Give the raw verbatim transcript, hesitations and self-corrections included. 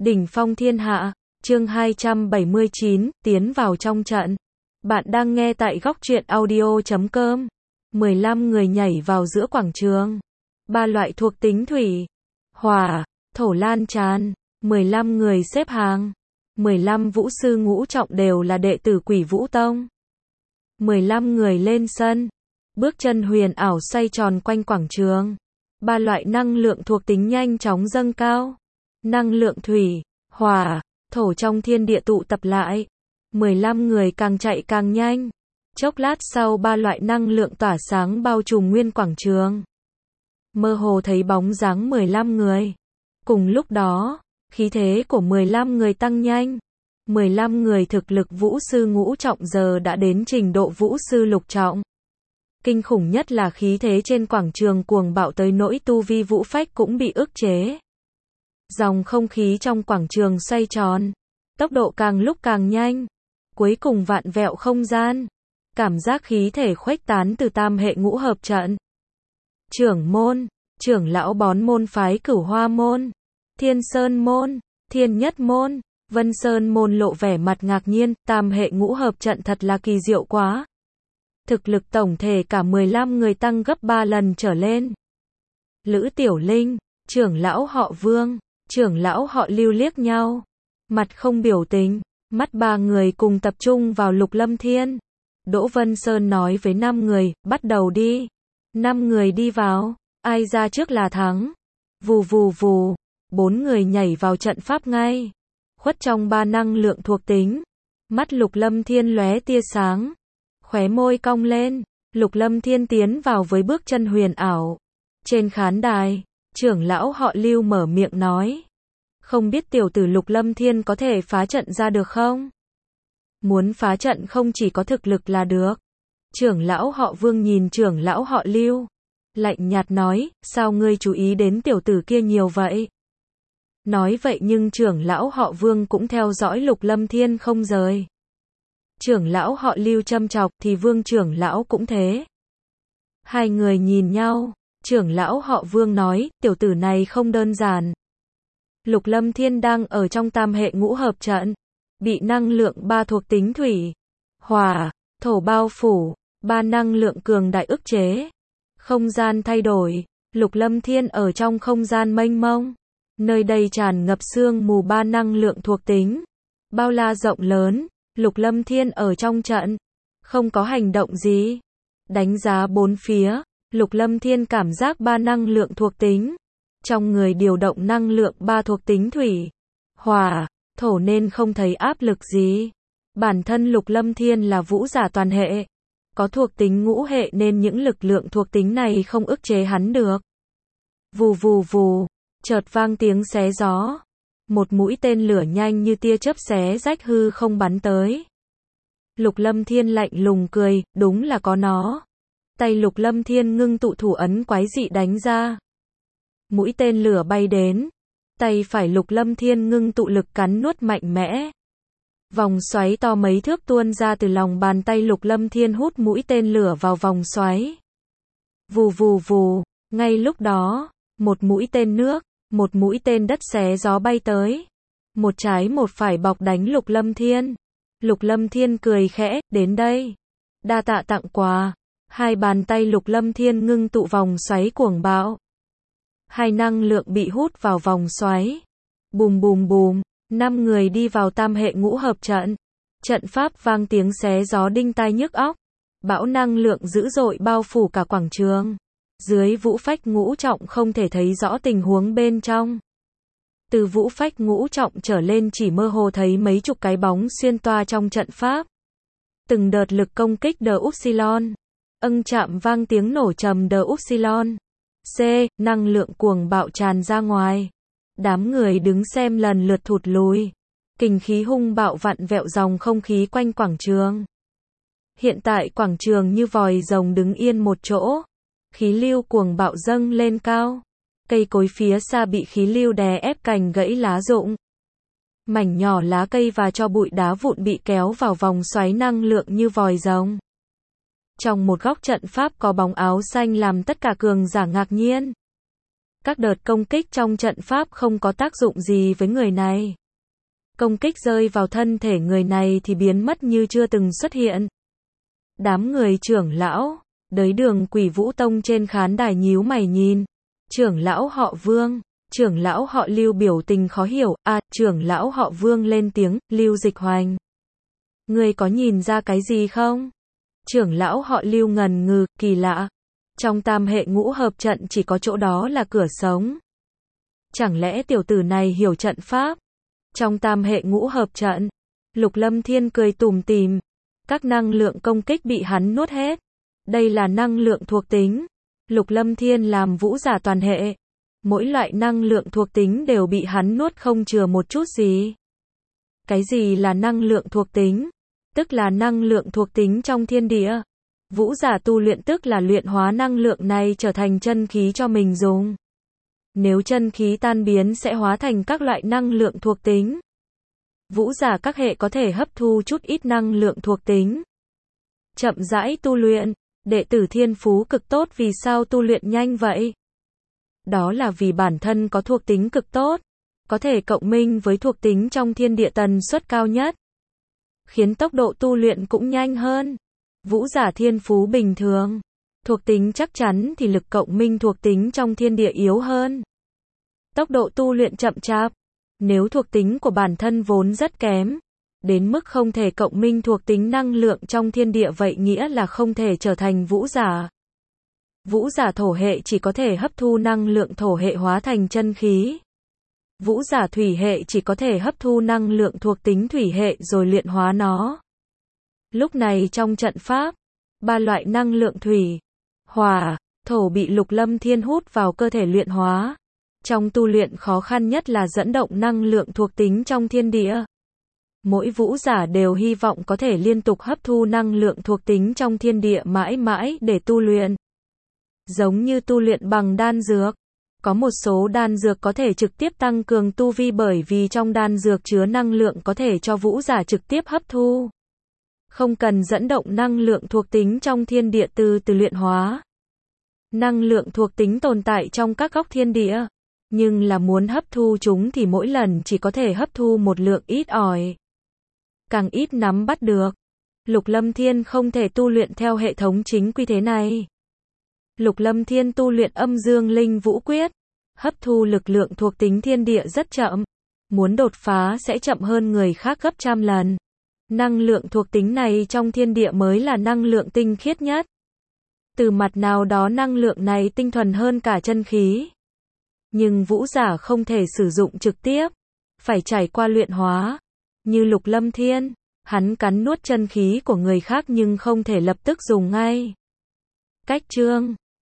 Đỉnh phong thiên hạ, chương hai trăm bảy mươi chín, tiến vào trong trận. Bạn đang nghe tại góc truyện audio chấm com. mười lăm người nhảy vào giữa quảng trường. Ba loại thuộc tính thủy, hỏa, thổ lan tràn. mười lăm người xếp hàng. mười lăm vũ sư ngũ trọng đều là đệ tử Quỷ Vũ Tông. mười lăm người lên sân. Bước chân huyền ảo xoay tròn quanh quảng trường. Ba loại năng lượng thuộc tính nhanh chóng dâng cao. Năng lượng thủy, hỏa, thổ trong thiên địa tụ tập lại. mười lăm người càng chạy càng nhanh. Chốc lát sau ba loại năng lượng tỏa sáng bao trùm nguyên quảng trường. Mơ hồ thấy bóng dáng mười lăm người. Cùng lúc đó, khí thế của mười lăm người tăng nhanh. mười lăm người thực lực vũ sư ngũ trọng giờ đã đến trình độ vũ sư lục trọng. Kinh khủng nhất là khí thế trên quảng trường cuồng bạo tới nỗi tu vi vũ phách cũng bị ức chế. Dòng không khí trong quảng trường xoay tròn, tốc độ càng lúc càng nhanh, cuối cùng vạn vẹo không gian. Cảm giác khí thể khuếch tán từ tam hệ ngũ hợp trận. Trưởng môn, trưởng lão bón môn phái Cửu Hoa môn, Thiên Sơn môn, Thiên Nhất môn, Vân Sơn môn lộ vẻ mặt ngạc nhiên, tam hệ ngũ hợp trận thật là kỳ diệu quá. Thực lực tổng thể cả mười lăm người tăng gấp ba lần trở lên. Lữ Tiểu Linh, trưởng lão họ Vương, trưởng lão họ Lưu liếc nhau, mặt không biểu tình, mắt ba người cùng tập trung vào Lục Lâm Thiên. Đỗ Vân Sơn nói với năm người, bắt đầu đi. Năm người đi vào, ai ra trước là thắng. Vù vù vù, bốn người nhảy vào trận pháp ngay. Khuất trong ba năng lượng thuộc tính. Mắt Lục Lâm Thiên lóe tia sáng. Khóe môi cong lên, Lục Lâm Thiên tiến vào với bước chân huyền ảo. Trên khán đài, trưởng lão họ Lưu mở miệng nói. Không biết tiểu tử Lục Lâm Thiên có thể phá trận ra được không? Muốn phá trận không chỉ có thực lực là được. Trưởng lão họ Vương nhìn trưởng lão họ Lưu. Lạnh nhạt nói, sao ngươi chú ý đến tiểu tử kia nhiều vậy? Nói vậy nhưng trưởng lão họ Vương cũng theo dõi Lục Lâm Thiên không rời. Trưởng lão họ Lưu châm chọc thì Vương trưởng lão cũng thế. Hai người nhìn nhau, trưởng lão họ Vương nói, tiểu tử này không đơn giản. Lục Lâm Thiên đang ở trong tam hệ ngũ hợp trận, bị năng lượng ba thuộc tính thủy, hỏa, thổ bao phủ, ba năng lượng cường đại ức chế. Không gian thay đổi, Lục Lâm Thiên ở trong không gian mênh mông, nơi đây tràn ngập sương mù ba năng lượng thuộc tính, bao la rộng lớn. Lục Lâm Thiên ở trong trận, không có hành động gì. Đánh giá bốn phía, Lục Lâm Thiên cảm giác ba năng lượng thuộc tính. Trong người điều động năng lượng ba thuộc tính thủy, hỏa, thổ nên không thấy áp lực gì. Bản thân Lục Lâm Thiên là vũ giả toàn hệ, có thuộc tính ngũ hệ nên những lực lượng thuộc tính này không ức chế hắn được. Vù vù vù, chợt vang tiếng xé gió. Một mũi tên lửa nhanh như tia chớp xé rách hư không bắn tới. Lục Lâm Thiên lạnh lùng cười, đúng là có nó. Tay Lục Lâm Thiên ngưng tụ thủ ấn quái dị đánh ra. Mũi tên lửa bay đến. Tay phải Lục Lâm Thiên ngưng tụ lực cắn nuốt mạnh mẽ. Vòng xoáy to mấy thước tuôn ra từ lòng bàn tay Lục Lâm Thiên hút mũi tên lửa vào vòng xoáy. Vù vù vù, ngay lúc đó, một mũi tên nước, một mũi tên đất xé gió bay tới. Một trái một phải bọc đánh Lục Lâm Thiên. Lục Lâm Thiên cười khẽ, đến đây. Đa tạ tặng quà. Hai bàn tay Lục Lâm Thiên ngưng tụ vòng xoáy cuồng bạo. Hai năng lượng bị hút vào vòng xoáy. Bùm bùm bùm, năm người đi vào tam hệ ngũ hợp trận. Trận pháp vang tiếng xé gió đinh tai nhức óc. Bão năng lượng dữ dội bao phủ cả quảng trường. Dưới vũ phách ngũ trọng không thể thấy rõ tình huống bên trong. Từ vũ phách ngũ trọng trở lên chỉ mơ hồ thấy mấy chục cái bóng xuyên toa trong trận pháp. Từng đợt lực công kích đờ upsilon. Âng chạm vang tiếng nổ trầm đờ upsilon. C, năng lượng cuồng bạo tràn ra ngoài. Đám người đứng xem lần lượt thụt lùi. Kình khí hung bạo vặn vẹo dòng không khí quanh quảng trường. Hiện tại quảng trường như vòi rồng đứng yên một chỗ. Khí lưu cuồng bạo dâng lên cao. Cây cối phía xa bị khí lưu đè ép cành gãy lá rụng. Mảnh nhỏ lá cây và cho bụi đá vụn bị kéo vào vòng xoáy năng lượng như vòi rồng. Trong một góc trận pháp có bóng áo xanh làm tất cả cường giả ngạc nhiên. Các đợt công kích trong trận pháp không có tác dụng gì với người này. Công kích rơi vào thân thể người này thì biến mất như chưa từng xuất hiện. Đám người trưởng lão, đới đường Quỷ Vũ Tông trên khán đài nhíu mày nhìn. Trưởng lão họ Vương, trưởng lão họ Lưu biểu tình khó hiểu, à, trưởng lão họ Vương lên tiếng, Lưu Dịch Hoành. Ngươi có nhìn ra cái gì không? Trưởng lão họ Lưu ngần ngừ, kỳ lạ. Trong tam hệ ngũ hợp trận chỉ có chỗ đó là cửa sống. Chẳng lẽ tiểu tử này hiểu trận pháp? Trong tam hệ ngũ hợp trận, Lục Lâm Thiên cười tủm tỉm. Các năng lượng công kích bị hắn nuốt hết. Đây là năng lượng thuộc tính. Lục Lâm Thiên làm vũ giả toàn hệ. Mỗi loại năng lượng thuộc tính đều bị hắn nuốt không chừa một chút gì. Cái gì là năng lượng thuộc tính? Tức là năng lượng thuộc tính trong thiên địa. Vũ giả tu luyện tức là luyện hóa năng lượng này trở thành chân khí cho mình dùng. Nếu chân khí tan biến sẽ hóa thành các loại năng lượng thuộc tính. Vũ giả các hệ có thể hấp thu chút ít năng lượng thuộc tính. Chậm rãi tu luyện, đệ tử thiên phú cực tốt vì sao tu luyện nhanh vậy? Đó là vì bản thân có thuộc tính cực tốt, có thể cộng minh với thuộc tính trong thiên địa tần suất cao nhất, khiến tốc độ tu luyện cũng nhanh hơn. Vũ giả thiên phú bình thường, thuộc tính chắc chắn thì lực cộng minh thuộc tính trong thiên địa yếu hơn. Tốc độ tu luyện chậm chạp. Nếu thuộc tính của bản thân vốn rất kém, đến mức không thể cộng minh thuộc tính năng lượng trong thiên địa vậy nghĩa là không thể trở thành vũ giả. Vũ giả thổ hệ chỉ có thể hấp thu năng lượng thổ hệ hóa thành chân khí. Vũ giả thủy hệ chỉ có thể hấp thu năng lượng thuộc tính thủy hệ rồi luyện hóa nó. Lúc này trong trận pháp, ba loại năng lượng thủy, hỏa, thổ bị Lục Lâm Thiên hút vào cơ thể luyện hóa. Trong tu luyện khó khăn nhất là dẫn động năng lượng thuộc tính trong thiên địa. Mỗi vũ giả đều hy vọng có thể liên tục hấp thu năng lượng thuộc tính trong thiên địa mãi mãi để tu luyện. Giống như tu luyện bằng đan dược. Có một số đan dược có thể trực tiếp tăng cường tu vi bởi vì trong đan dược chứa năng lượng có thể cho vũ giả trực tiếp hấp thu. Không cần dẫn động năng lượng thuộc tính trong thiên địa từ từ luyện hóa. Năng lượng thuộc tính tồn tại trong các góc thiên địa. Nhưng là muốn hấp thu chúng thì mỗi lần chỉ có thể hấp thu một lượng ít ỏi. Càng ít nắm bắt được. Lục Lâm Thiên không thể tu luyện theo hệ thống chính quy thế này. Lục Lâm Thiên tu luyện âm dương linh vũ quyết. Hấp thu lực lượng thuộc tính thiên địa rất chậm. Muốn đột phá sẽ chậm hơn người khác gấp trăm lần. Năng lượng thuộc tính này trong thiên địa mới là năng lượng tinh khiết nhất. Từ mặt nào đó năng lượng này tinh thuần hơn cả chân khí. Nhưng vũ giả không thể sử dụng trực tiếp, phải trải qua luyện hóa. Như Lục Lâm Thiên, hắn cắn nuốt chân khí của người khác nhưng không thể lập tức dùng ngay. Cách chương